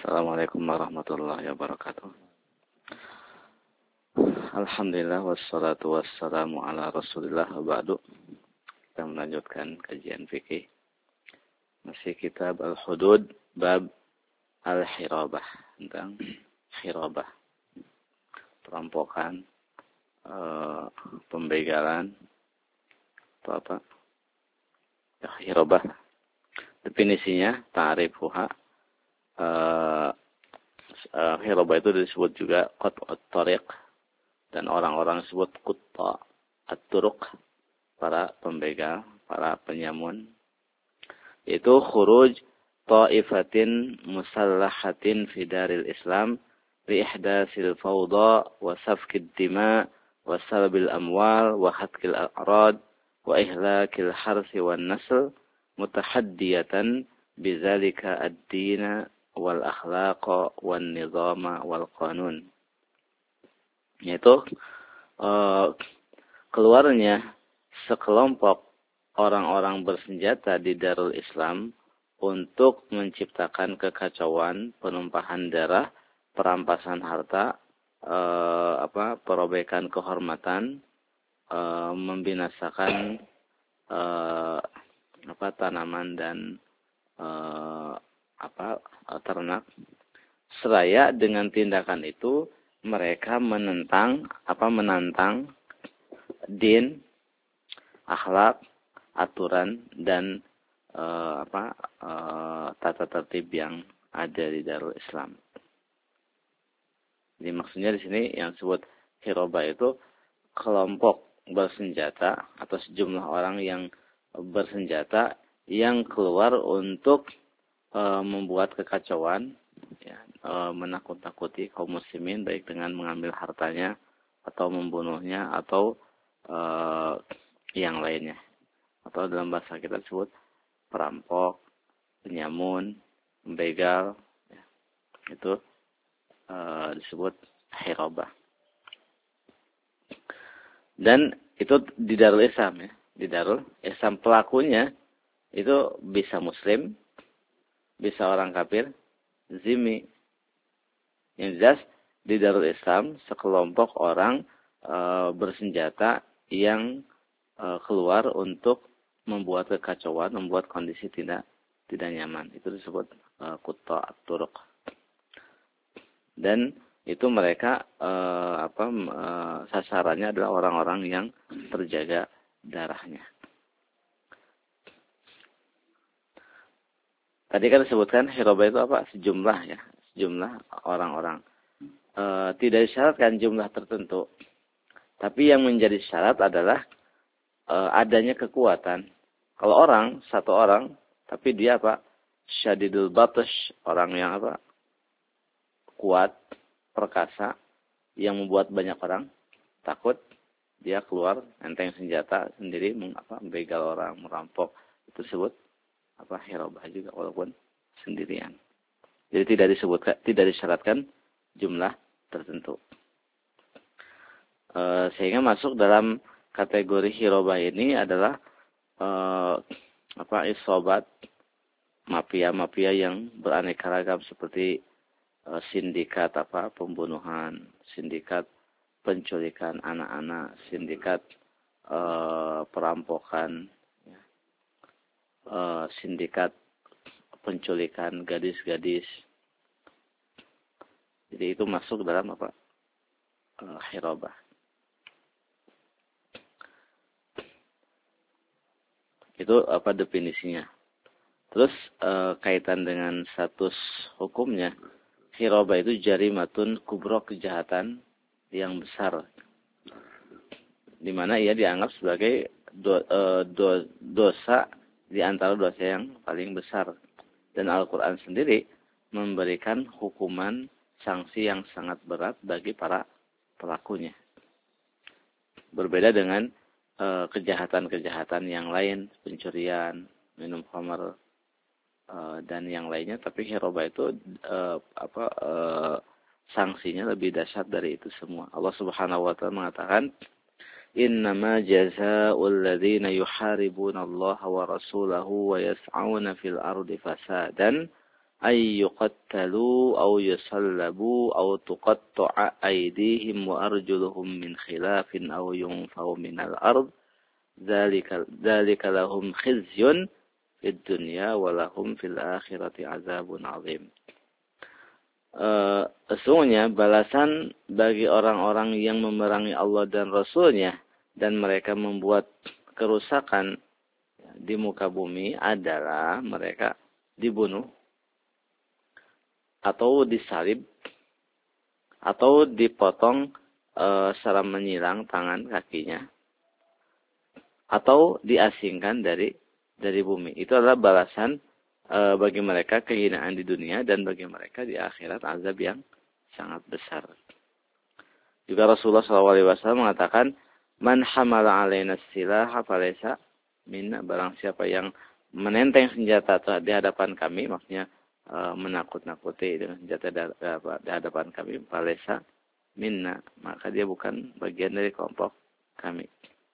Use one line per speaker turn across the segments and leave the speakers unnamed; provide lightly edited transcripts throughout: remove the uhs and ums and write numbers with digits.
Assalamualaikum warahmatullahi wabarakatuh. Alhamdulillah wassalatu wassalamu ala Rasulillah wa ba'du. Kita melanjutkan kajian fikih. Masih kitab Al-Hudud bab Al-Hirabah, tentang hirabah. Perampokan, pembegalan atau apa? Hirabah. Definisinya ta'rifuha. Hirabah itu disebut juga qat'ut tariq, dan orang-orang disebut qutta at-turuq, para pembegal, para penyamun. Itu khuruj ta'ifatin musallahatin fi daril Islam li ihdasil fawda wa safkid dima wa salbil amwal wa hatkil a'rad wa ihlakil harsi wan nasl mutahaddiyatan bizalika ad-dina wal akhlaqa wan nizama wal qanun. Yaitu keluarnya sekelompok orang-orang bersenjata di Darul Islam untuk menciptakan kekacauan, penumpahan darah, perampasan harta, perobekan kehormatan, membinasakan tanaman dan ternak. Seraya dengan tindakan itu mereka menantang din, akhlak, aturan dan tata tertib yang ada di Darul Islam. Jadi maksudnya di sini yang disebut hirabah itu kelompok bersenjata atau sejumlah orang yang bersenjata yang keluar untuk membuat kekacauan, ya, menakut-nakuti kaum muslimin baik dengan mengambil hartanya atau membunuhnya atau yang lainnya. Atau dalam bahasa kita disebut perampok, penyamun, pembegal, ya, itu disebut hirabah. Dan itu di Darul Islam, ya. Di Darul Islam pelakunya itu bisa muslim, bisa orang kafir, zimmi. Yang jelas di Darul Islam sekelompok orang bersenjata yang keluar untuk membuat kekacauan, membuat kondisi tidak nyaman. Itu disebut qutta at-turuq. Dan itu mereka sasarannya adalah orang-orang yang terjaga darahnya. Tadi kan disebutkan hirabah itu apa? Sejumlah, ya, sejumlah orang-orang. Tidak disyaratkan jumlah tertentu. Tapi yang menjadi syarat adalah adanya kekuatan. Kalau satu orang, tapi dia syadidul batash, orang yang kuat, perkasa, yang membuat banyak orang takut, dia keluar enteng senjata sendiri, membegal orang, merampok. Itu disebut hirabah juga walaupun sendirian. Jadi tidak disyaratkan jumlah tertentu. Sehingga masuk dalam kategori hirabah ini adalah isobat, mafia-mafia yang beraneka ragam seperti sindikat pembunuhan, sindikat penculikan anak-anak, sindikat perampokan, sindikat penculikan gadis-gadis. Jadi itu masuk dalam hirabah. Itu definisinya. Terus kaitan dengan status hukumnya, hirabah itu jarimatun kubra, kejahatan yang besar, di mana ia dianggap sebagai dosa di antara dosa yang paling besar. Dan Al-Quran sendiri memberikan hukuman sanksi yang sangat berat bagi para pelakunya. Berbeda dengan kejahatan-kejahatan yang lain, pencurian, minum khamar, dan yang lainnya. Tapi hirabah itu sanksinya lebih dahsyat dari itu semua. Allah Subhanahu wa taala mengatakan, "Innama jazaa'ul ladzina yuharibuna Allah wa rasulahu wa yas'auna fil ardi fasadan ay yuqattalu aw yusallabu aw tuqatta'a aydihim wa arjuluhum min khilafin aw yunfaw minal ard dzalika lahum khizyun fid dunya wa lahum fil akhirati azabun 'adzim. Sesungguhnya balasan bagi orang-orang yang memerangi Allah dan Rasul-Nya dan mereka membuat kerusakan di muka bumi adalah mereka dibunuh atau disalib atau dipotong secara menyilang tangan kakinya atau diasingkan dari bumi. Itu adalah balasan bagi mereka kehinaan di dunia dan bagi mereka di akhirat azab yang sangat besar. Juga Rasulullah SAW mengatakan, "Man hamala alaina silaha falaysa minna." Barang siapa yang menenteng senjata di hadapan kami, maksudnya menakut-nakuti dengan senjata di hadapan kami, falaysa minna, maka dia bukan bagian dari kelompok kami.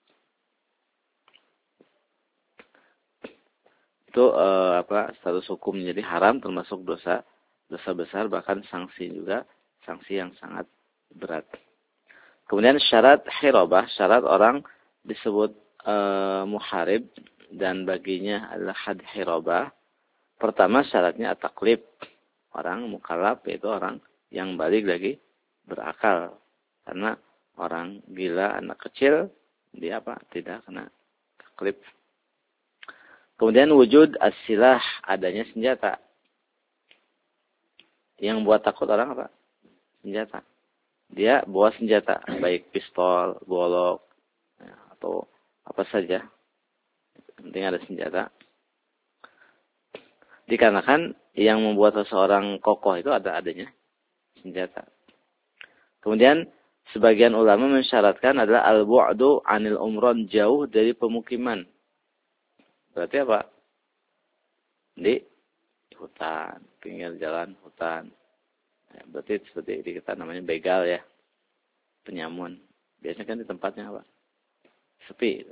Itu status hukum menjadi haram, termasuk dosa besar, bahkan sanksi juga, sanksi yang sangat berat. Kemudian syarat hirabah, syarat orang disebut muharib dan baginya adalah had hirabah. Pertama syaratnya at-taklif. Orang mukallaf yaitu orang yang balik lagi berakal. Karena orang gila, anak kecil, dia tidak kena taklif. Kemudian wujud as-silah, adanya senjata. Yang buat takut orang apa? Senjata. Dia bawa senjata, baik pistol, golok, atau apa saja. Penting ada senjata. Dikarenakan yang membuat seseorang kokoh itu adanya senjata. Kemudian sebagian ulama mensyaratkan adalah al-bu'du 'anil umron, jauh dari pemukiman. Berarti apa? Di hutan, pinggir jalan hutan. Ya, berarti seperti di kita namanya begal ya. Penyamun. Biasanya kan di tempatnya apa? Sepi.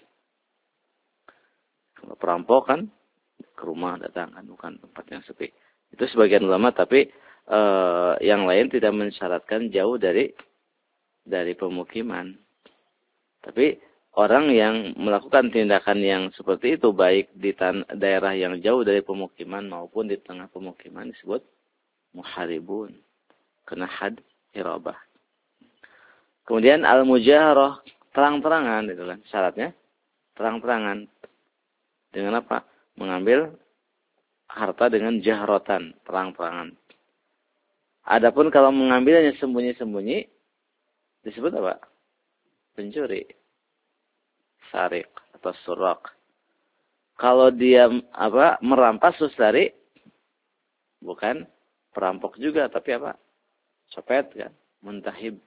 Kalau perampok kan ke rumah datang kan, bukan tempat yang sepi. Itu sebagian ulama, tapi yang lain tidak mensyaratkan jauh dari pemukiman. Tapi orang yang melakukan tindakan yang seperti itu, baik di daerah yang jauh dari pemukiman maupun di tengah pemukiman, disebut muharibun. Kena had hirabah. Kemudian al-mujaharah, terang-terangan, itu kan syaratnya. Terang-terangan. Dengan apa? Mengambil harta dengan jahrotan, terang-terangan. Adapun kalau mengambilnya sembunyi-sembunyi, disebut apa? Pencuri. Sarik atau surak. Kalau dia merampas terus lari, bukan perampok juga, tapi apa? Copet kan, muntahib.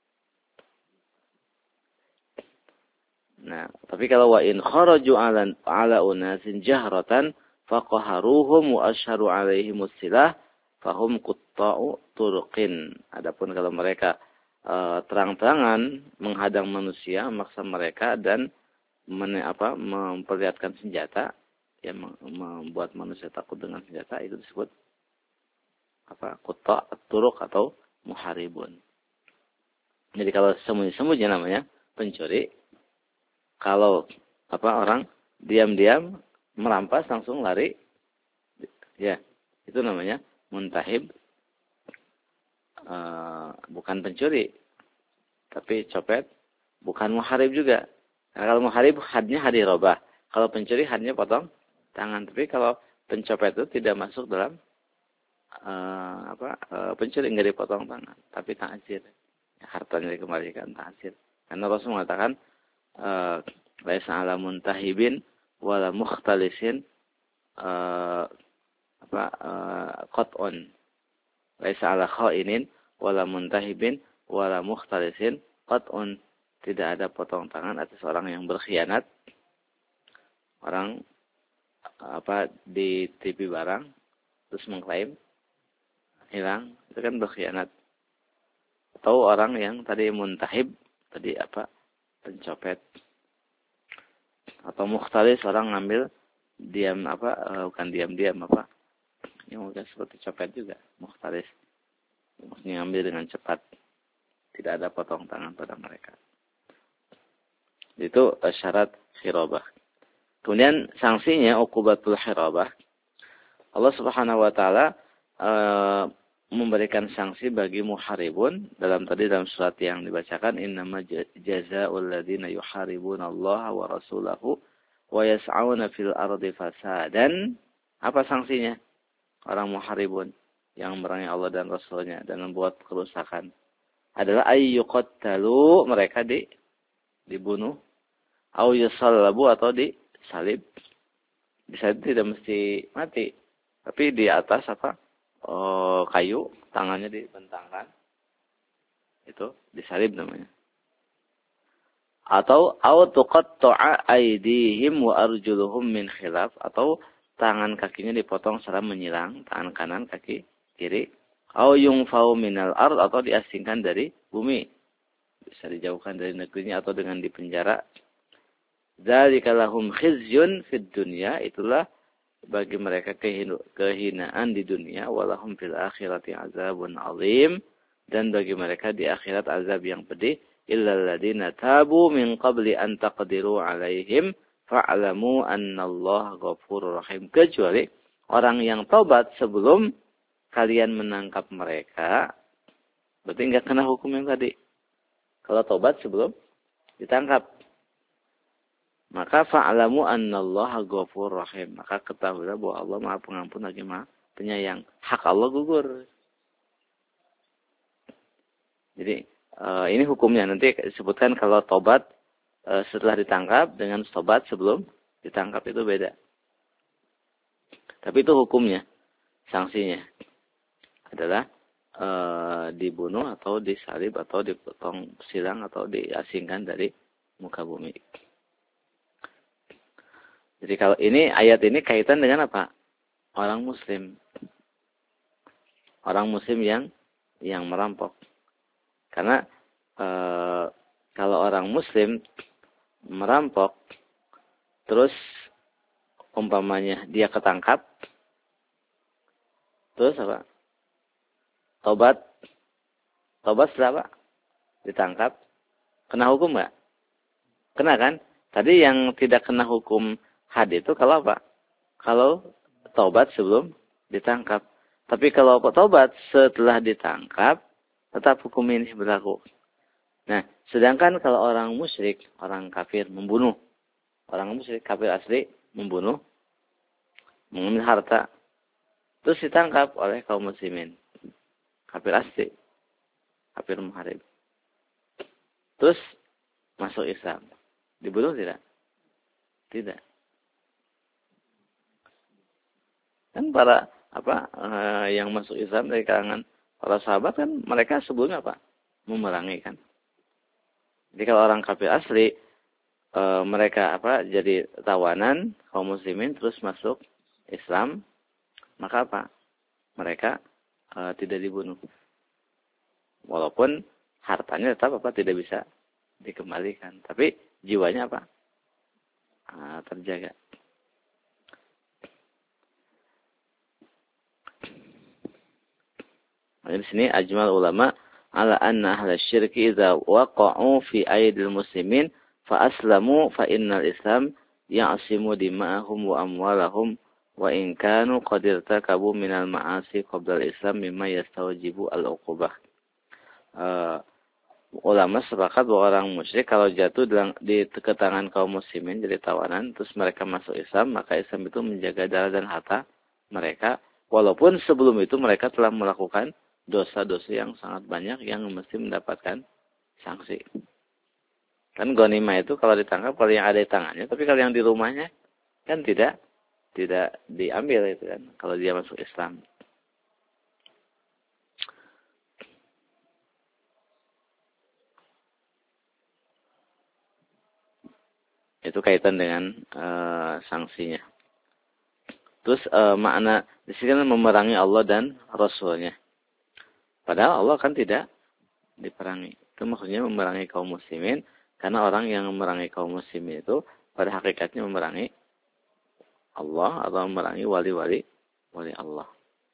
Nah, tapi kalau wa in kharaju ala unasin jahratan faqaharuhum wa asharu alaihimus silah fahum qutta'u turuqin. Adapun kalau mereka terang-terangan menghadang manusia, memaksa mereka dan memperlihatkan senjata yang membuat manusia takut dengan senjata, itu disebut qutta' at-turuq atau muharibun. Jadi kalau sembunyi-sembunyi namanya pencuri. Kalau orang diam-diam merampas langsung lari, ya itu namanya muntahib. Bukan pencuri, tapi copet. Bukan muharib juga. Nah, kalau muharib hadnya had hirabah. Kalau pencuri hadnya potong tangan. Tapi kalau pencopet itu tidak masuk dalam pencuri, nggak dipotong tangan, tapi ta'zir. Hartanya dikembalikan, ta'zir. Karena Rasul mengatakan laisa 'ala muntahibin wala mukhtalisin qat'un. Laisa 'ala kha'inin wala muntahibin wala mukhtalisin qat'un. Tidak ada potong tangan atas orang yang berkhianat. Orang ditipu barang terus mengklaim hilang, itu kan berkhianat. Atau orang yang tadi muntahib, tadi pencopet. Atau mukhtalis, orang ngambil diam bukan diam-diam yang mungkin seperti copet juga, mukhtalis. Maksudnya ngambil dengan cepat. Tidak ada potong tangan pada mereka. Itu syarat khirabah. Kemudian sanksinya uqubatul khirabah. Allah Subhanahu wa taala memberikan sanksi bagi muharibun dalam surat yang dibacakan innama jazaa'ul ladzina yuharibuna Allah wa rasulahu wa yas'auna fil ardi fasadan. Apa sanksinya? Orang muharibun yang memerangi Allah dan Rasulnya dan membuat kerusakan adalah ayyuqattalu, mereka dibunuh, au yusallabu, atau disalib. Disalib tidak mesti mati, tapi di atas kayu, tangannya dibentangkan, itu disalib namanya. Atau au tuqatta'a aydihim wa arjuluhum min khilaf, atau tangan kakinya dipotong secara menyilang, tangan kanan, kaki kiri. Au yungfau minal ard, atau diasingkan dari bumi. Bisa dijauhkan dari negerinya atau dengan dipenjara. Dzalika lahum khizyun fid dunya, itulah bagi mereka kehinaan di dunia, walahum fil akhirati azabun azim, dan bagi mereka di akhirat azab yang pedih. Illal ladzina tabu min qabli an taqdiru alaihim fa'lamu annallaha ghafurur rahim. Kecuali orang yang taubat sebelum kalian menangkap mereka, berarti enggak kena hukum yang tadi. Kalau taubat sebelum ditangkap, maka fa'lamu annallaha ghafurur rahim. Maka ketahuilah bahwa Allah Maha Pengampun lagi Maha Penyayang. Hak Allah gugur. Jadi ini hukumnya nanti disebutkan kalau taubat setelah ditangkap dengan taubat sebelum ditangkap itu beda. Tapi itu hukumnya, sanksinya adalah dibunuh atau disalib atau dipotong silang atau diasingkan dari muka bumi. Jadi kalau ini ayat ini kaitan dengan apa? Orang muslim. Orang muslim yang merampok. Karena kalau orang muslim merampok terus umpamanya dia ketangkap, terus apa? Tobat setelah apa? Ditangkap, kena hukum nggak? Kena kan? Tadi yang tidak kena hukum had itu kalau apa? Kalau tobat sebelum ditangkap. Tapi kalau tobat setelah ditangkap, tetap hukum ini berlaku. Nah, sedangkan kalau orang musyrik, orang kafir membunuh, orang musyrik kafir asli membunuh, mengambil harta, terus ditangkap oleh kaum muslimin. Kafir asli, kafir muharib. Terus masuk Islam. Dibunuh tidak? Tidak. Kan para yang masuk Islam dari kalangan para sahabat kan mereka sebelumnya apa? Memerangi kan. Jadi kalau orang kafir asli mereka jadi tawanan kaum muslimin terus masuk Islam, maka apa? Mereka tidak dibunuh. Walaupun hartanya tetap tidak bisa dikembalikan, tapi jiwanya terjaga. Di sini ajmal ulama ala anna ahla syirki idza waqa'u fi aidil muslimin fa aslamu fa innal islam ya'simu dima'ahum wa amwalahum wa in kanu qad irtakabu minal ma'asi qabla al-islam mimma yastawjibu al-uqubah. Ulama sepakat bahwa orang musyrik kalau jatuh di tangan kaum muslimin jadi tawanan terus mereka masuk Islam, maka Islam itu menjaga darah dan harta mereka walaupun sebelum itu mereka telah melakukan dosa-dosa yang sangat banyak yang mesti mendapatkan sanksi. Kan ghanimah itu kalau ditangkap kalau yang ada di tangannya, tapi kalau yang di rumahnya kan tidak diambil itu kan kalau dia masuk Islam. Itu kaitan dengan sanksinya. Terus makna di sini kan memerangi Allah dan Rasulnya. Padahal Allah kan tidak diperangi. Itu maksudnya memerangi kaum muslimin karena orang yang memerangi kaum muslimin itu pada hakikatnya memerangi Allah atau memerangi wali-wali Allah.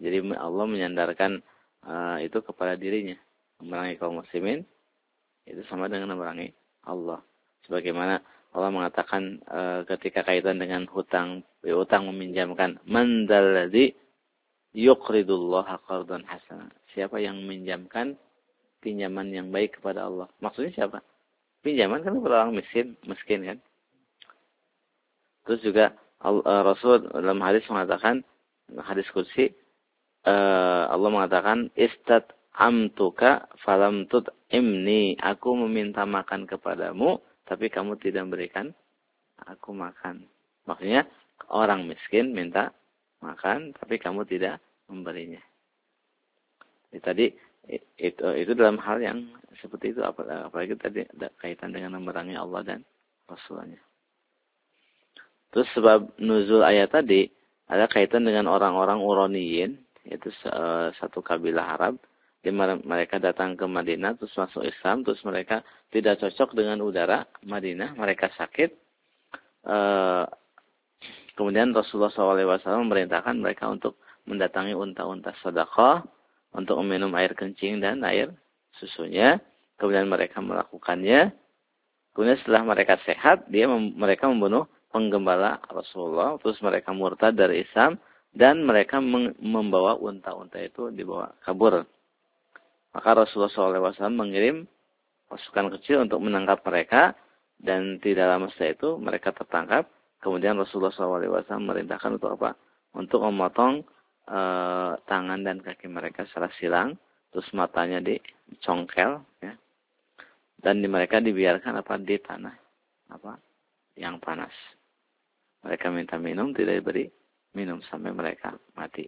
Jadi Allah menyandarkan itu kepada dirinya. Memerangi kaum muslimin itu sama dengan memerangi Allah. Sebagaimana Allah mengatakan ketika kaitan dengan hutang meminjamkan, man dzalladzi yuqridullaha qardan hasana. Siapa yang meminjamkan pinjaman yang baik kepada Allah? Maksudnya siapa? Pinjaman kan kepada orang miskin kan. Terus juga Rasul dalam hadis mengatakan, hadis qudsi, Allah mengatakan amtuka falam tut'imni. Aku meminta makan kepadamu tapi kamu tidak memberikan aku makan. Maksudnya orang miskin minta makan tapi kamu tidak memberinya. Tadi itu dalam hal yang seperti itu, apalagi tadi kaitan dengan memerangi Allah dan Rasulnya. Terus sebab nuzul ayat tadi ada kaitan dengan orang-orang Uraniyin, yaitu satu kabilah Arab. Mereka datang ke Madinah, terus masuk Islam, terus mereka tidak cocok dengan udara Madinah, mereka sakit. Kemudian Rasulullah SAW memerintahkan mereka untuk mendatangi unta-unta sedekah, untuk meminum air kencing dan air susunya. Kemudian mereka melakukannya. Kemudian setelah mereka sehat, mereka membunuh penggembala Rasulullah, terus mereka murtad dari Islam, dan mereka membawa unta-unta itu dibawa kabur. Maka Rasulullah SAW mengirim pasukan kecil untuk menangkap mereka, dan tidak lama setelah itu mereka tertangkap. Kemudian Rasulullah SAW merintahkan untuk apa? Untuk memotong tangan dan kaki mereka secara silang, terus matanya dicongkel, ya. Dan mereka dibiarkan di tanah yang panas. Mereka minta minum, tidak diberi minum sampai mereka mati.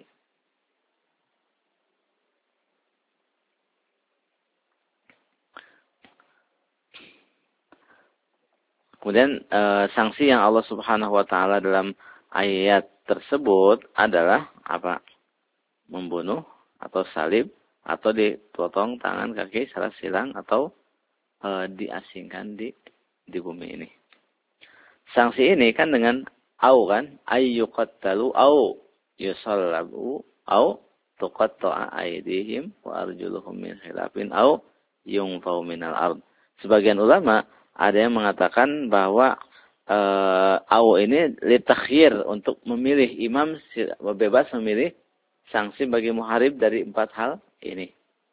Kemudian sanksi yang Allah Subhanahu wa taala dalam ayat tersebut adalah apa? Membunuh atau salib atau dipotong tangan kaki secara silang atau diasingkan di bumi ini. Sanksi ini kan dengan kan, ayyuqattalu au yusallabu au tuqatta'a aydihim wa arjuluhum min khilafin au yunfau minal ard. Sebagian ulama ada yang mengatakan bahwa au ini litakhyir, untuk memilih, imam bebas memilih sanksi bagi muharib dari 4 hal ini.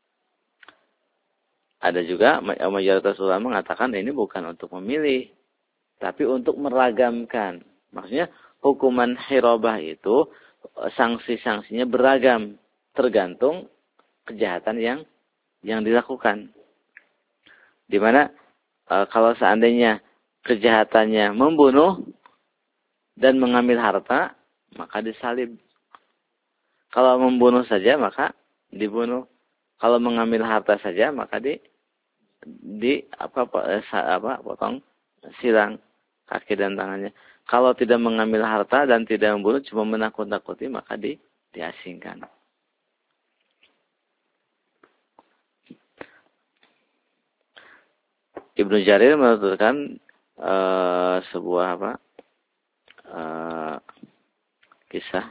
Ada juga mayoritas ulama mengatakan ini bukan untuk memilih, tapi untuk meragamkan. Maksudnya hukuman hirabah itu sanksi-sanksinya beragam, tergantung kejahatan yang dilakukan. Di mana kalau seandainya kejahatannya membunuh dan mengambil harta, maka disalib. Kalau membunuh saja, maka dibunuh. Kalau mengambil harta saja, maka potong silang kaki dan tangannya. Kalau tidak mengambil harta dan tidak membunuh, cuma menakut-nakuti, maka diasingkan. Ibnu Jarir menuturkan sebuah kisah.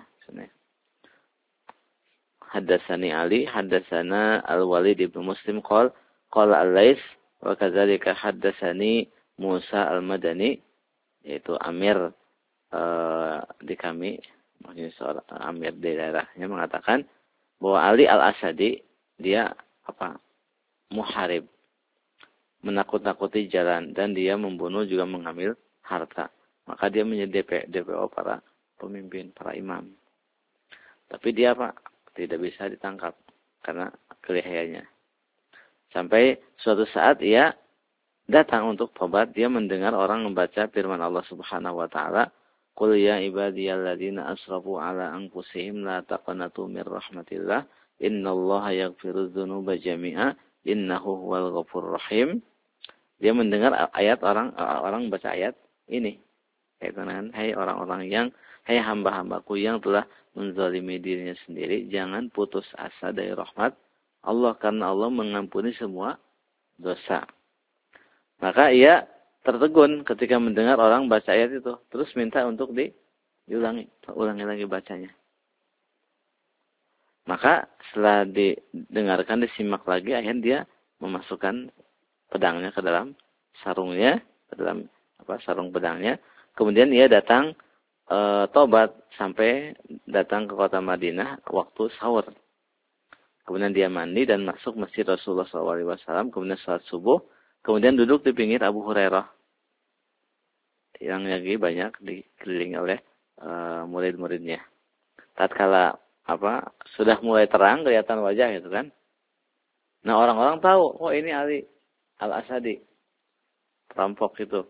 Haddatsani Ali, haddatsana Al-Walid ibn Muslim qala Al-Lais wa kadzalika haddatsani Musa Al-Madani, yaitu amir di kami, maksudnya seorang amir di daerahnya, mengatakan bahwa Ali Al-Asadi dia muharib, menakut-nakuti jalan, dan dia membunuh juga mengambil harta. Maka dia menjadi DPO para pemimpin, para imam. Tapi dia tidak bisa ditangkap karena kelihayannya. Sampai suatu saat ia datang untuk tobat, dia mendengar orang membaca firman Allah Subhanahu wa taala, "Qul ya ibadiyalladzina asrafu ala anfusihim la taqnatu mir rahmatillah, innallaha yaghfirudz dzunuba jami'a, innahu huwal ghafurur rahim." Dia mendengar ayat orang membaca ayat ini. Hai orang-orang yang, hai hamba-hambaku yang telah menzalimi dirinya sendiri, jangan putus asa dari rahmat Allah, karena Allah mengampuni semua dosa. Maka ia tertegun ketika mendengar orang baca ayat itu, terus minta untuk ulangi lagi bacanya. Maka setelah didengarkan, disimak lagi, akhirnya dia memasukkan pedangnya ke dalam sarungnya, ke dalam sarung pedangnya. Kemudian ia datang tobat sampai datang ke kota Madinah waktu sahur. Kemudian dia mandi dan masuk masjid Rasulullah SAW. Kemudian salat subuh. Kemudian duduk di pinggir Abu Hurairah yang lagi banyak dikelilingi oleh murid-muridnya. Tatkala sudah mulai terang kelihatan wajah gitu kan. Nah, orang-orang tahu, oh ini Ali Al-Asadi, perampok itu.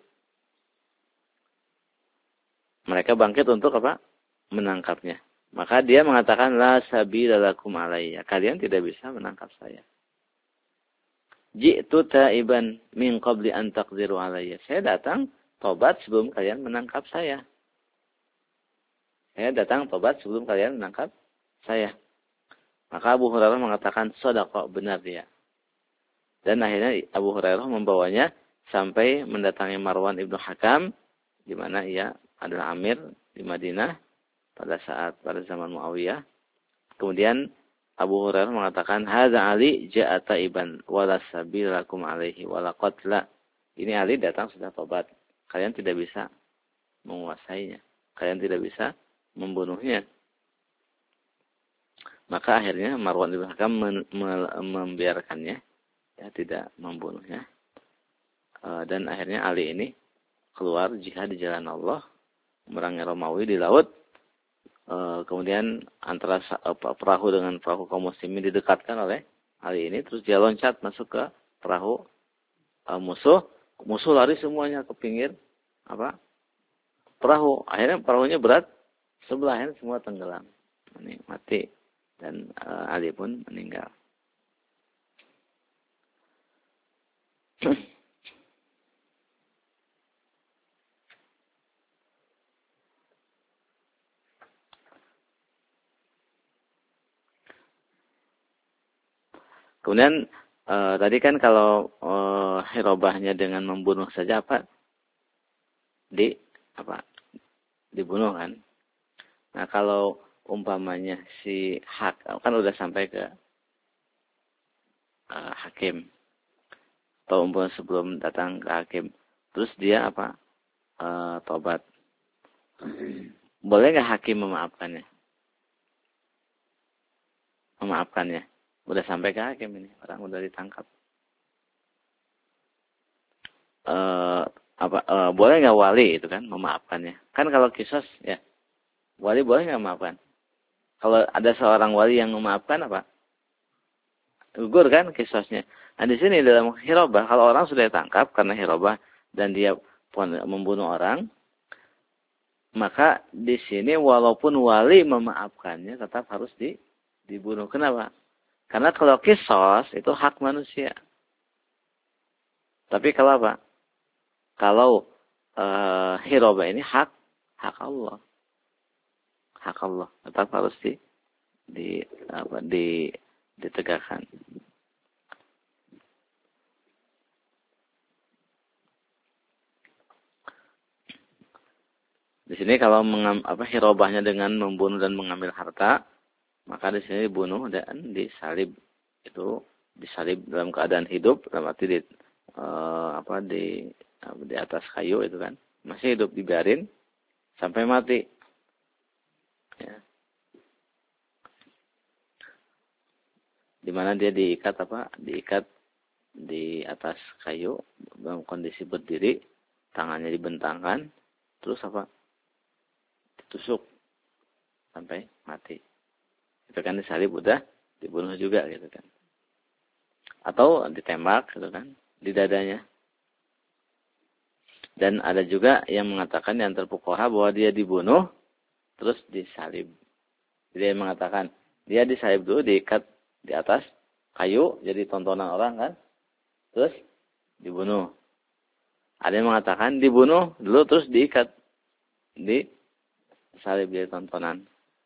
Mereka bangkit untuk menangkapnya. Maka dia mengatakan, la sabila lakum alayya. Kalian tidak bisa menangkap saya. Ji'tu ta'iban min qabli an taqdiru alayya. Saya datang tobat sebelum kalian menangkap saya. Saya datang tobat sebelum kalian menangkap saya. Maka Abu Hurairah mengatakan, shadaqa, benar dia. Dan akhirnya Abu Hurairah membawanya sampai mendatangi Marwan ibnu Hakam, di mana ia adalah amir di Madinah pada zaman Muawiyah. Kemudian Abu Hurairah mengatakan, hadza Ali ja'a taiban wala sabilakum alaihi wala qatla. Ini Ali datang sudah tobat. Kalian tidak bisa menguasainya. Kalian tidak bisa membunuhnya. Maka akhirnya Marwan ibnu Hakam membiarkannya, ya, tidak membunuhnya. Dan akhirnya Ali ini keluar jihad di jalan Allah, memerangi Romawi di laut. Kemudian antara perahu dengan perahu kaum muslimin didekatkan oleh Ali ini, terus dia loncat masuk ke perahu musuh. Musuh lari semuanya ke pinggir perahu. Akhirnya perahunya berat, sebelahnya semua tenggelam, ini mati, dan Ali pun meninggal. Kemudian tadi kan kalau hirobahnya dengan membunuh saja dibunuh kan. Nah, kalau umpamanya si kan udah sampai ke hakim, atau umpamanya sebelum datang ke hakim, terus dia tobat, boleh nggak hakim memaafkannya? Udah sampai ke hakim ini, orang udah ditangkap. Boleh nggak wali itu kan memaafkannya? Kan kalau kisos ya, wali boleh nggak memaafkan? Kalau ada seorang wali yang memaafkan gugur kan kisosnya. Nah, di sini dalam hirobah, kalau orang sudah ditangkap karena hirobah dan dia membunuh orang, maka di sini walaupun wali memaafkannya tetap harus dibunuh. Kenapa? Karena kalau kisos itu hak manusia. Tapi kalau Kalau hirobah ini hak Allah. Hak Allah. Tetap harus ditegakkan. Di sini kalau hirobahnya dengan membunuh dan mengambil harta, maka di sini dibunuh dan disalib. Itu disalib dalam keadaan hidup, dalam arti di atas kayu itu kan, masih hidup, dibiarin sampai mati. Ya. Dimana dia diikat di atas kayu dalam kondisi berdiri, tangannya dibentangkan, terus ditusuk sampai mati. Itu kan disalib, udah dibunuh juga gitu kan. Atau ditembak gitu kan di dadanya. Dan ada juga yang mengatakan di antara fuqaha bahwa dia dibunuh terus disalib. Jadi yang mengatakan dia disalib dulu, diikat di atas kayu jadi tontonan orang kan, terus dibunuh. Ada yang mengatakan dibunuh dulu terus diikat, disalib jadi tontonan.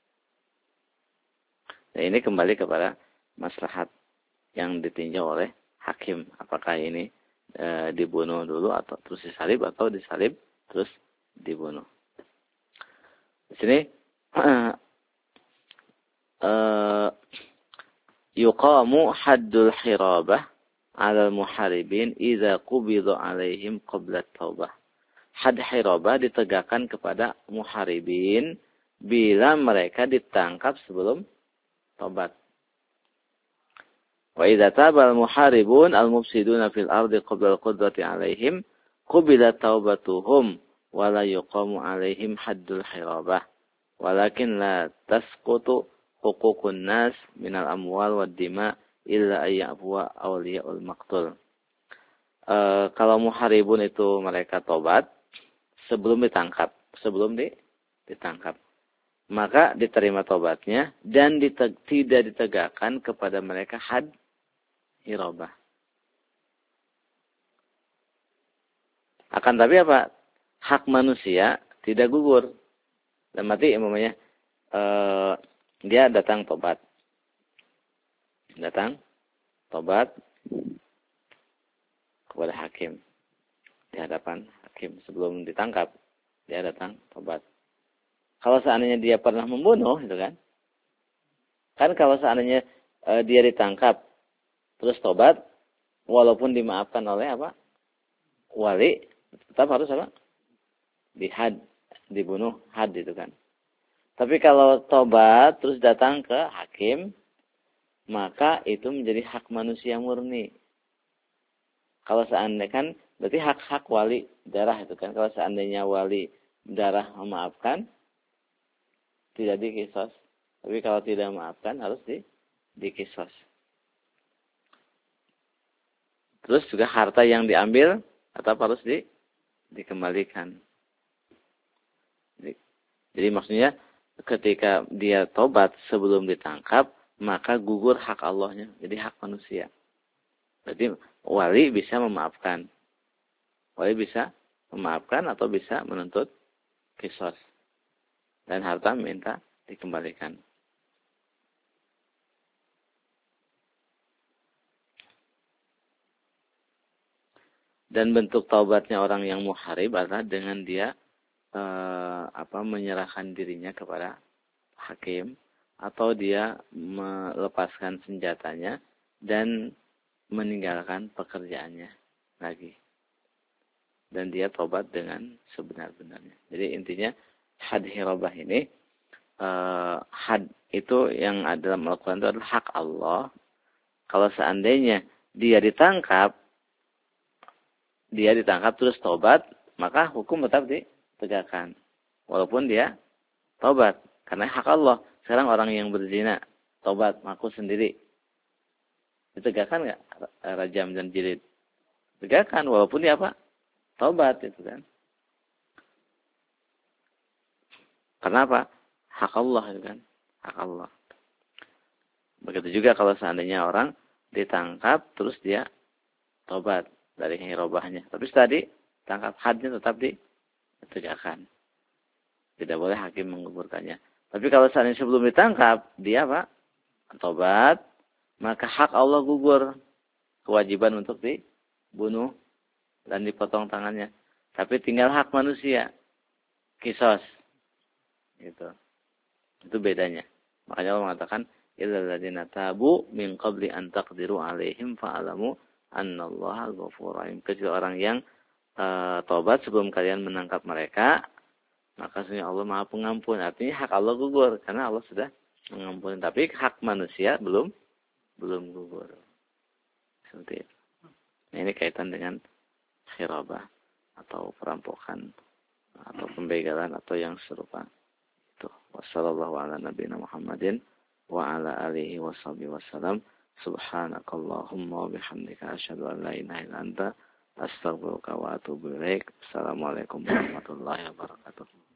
Nah, ini kembali kepada maslahat yang ditinjau oleh hakim. Apakah ini dibunuh dulu atau terus disalib, atau disalib terus dibunuh. Di sini yuqamu haddul hirabah 'alal muharibin idza qubida 'alaihim qabla taubah. Had hirabah ditegakkan kepada muharibin bila mereka ditangkap sebelum tobat. Wa idza tabal muharibun al-mufsiduna fil ardi qabla al-qudrati 'alaihim qubila taubatuhum wa la yuqamu 'alaihim haddul hirabah. Walakin la tasqutu huququn nas minal amwal wad dima illa ayyafuwa awliyaul maqtul. Kalau muharibun itu mereka tobat sebelum ditangkap, ditangkap. Maka diterima tobatnya dan tidak ditegakkan kepada mereka had hirabah. Akan tapi apa? Hak manusia tidak gugur. Dan mati umpamanya dia datang tobat. Datang tobat kepada hakim. Di hadapan hakim sebelum ditangkap, dia datang tobat. Kalau seandainya dia pernah membunuh, itu kan? Kan kalau seandainya dia ditangkap terus tobat, walaupun dimaafkan oleh apa? Wali, tetap harus apa? Dihad, dibunuh, had itu kan. Tapi kalau tobat terus datang ke hakim, maka itu menjadi hak manusia murni. Kalau seandainya kan, berarti hak-hak wali darah itu kan. Kalau seandainya wali darah memaafkan, tidak dikisos. Tapi kalau tidak memaafkan, harus dikisos. Terus juga harta yang diambil, tetap harus dikembalikan. Jadi maksudnya, ketika dia tobat sebelum ditangkap, maka gugur hak Allahnya. Jadi hak manusia. Berarti wali bisa memaafkan. Wali bisa memaafkan atau bisa menuntut kisos. Dan harta minta dikembalikan. Dan bentuk taubatnya orang yang muharib adalah dengan dia menyerahkan dirinya kepada hakim. Atau dia melepaskan senjatanya dan meninggalkan pekerjaannya lagi. Dan dia tobat dengan sebenar-benarnya. Jadi intinya had hirabah ini, had itu yang dalam Al-Quran itu adalah hak Allah. Kalau seandainya dia ditangkap terus tobat, maka hukum tetap ditegakkan. Walaupun dia tobat. Karena hak Allah. Sekarang orang yang berzina, tobat, mengaku sendiri. Ditegakkan nggak rajam dan jilid? Tegakkan, walaupun dia apa? Tobat, itu kan. Karena apa? Hak Allah, itu kan. Hak Allah. Begitu juga kalau seandainya orang ditangkap, terus dia tobat dari hirabahnya. Tapi setelah ditangkap, hadnya tetap ditegakkan. Tidak boleh hakim menggugurkannya. Tapi kalau seandainya sebelum ditangkap, dia apa? Tobat, maka hak Allah gugur. Kewajiban untuk dibunuh dan dipotong tangannya. Tapi tinggal hak manusia. Kisos. Gitu. Itu bedanya. Makanya Allah mengatakan, illal ladzina tabu min qabli an taqdiru 'alaihim fa'alamu annallaha ghafurur rahim. Kecuali orang yang tobat sebelum kalian menangkap mereka, maka sesungguhnya Allah Maha Pengampun. Artinya hak Allah gugur karena Allah sudah mengampuni. Tapi hak manusia belum gugur. Seperti itu. Nah, ini kaitan dengan khirabah atau perampokan atau pembegalan atau yang serupa. Itu. Wassallallahu ala nabiyina Muhammadin wa ala alihi washabihi wasallam. Subhanakallahumma wa bihamdika asyhadu an la ilaha illa anta astaghfiruka wa atubu ilaik. Assalamualaikum warahmatullahi wabarakatuh.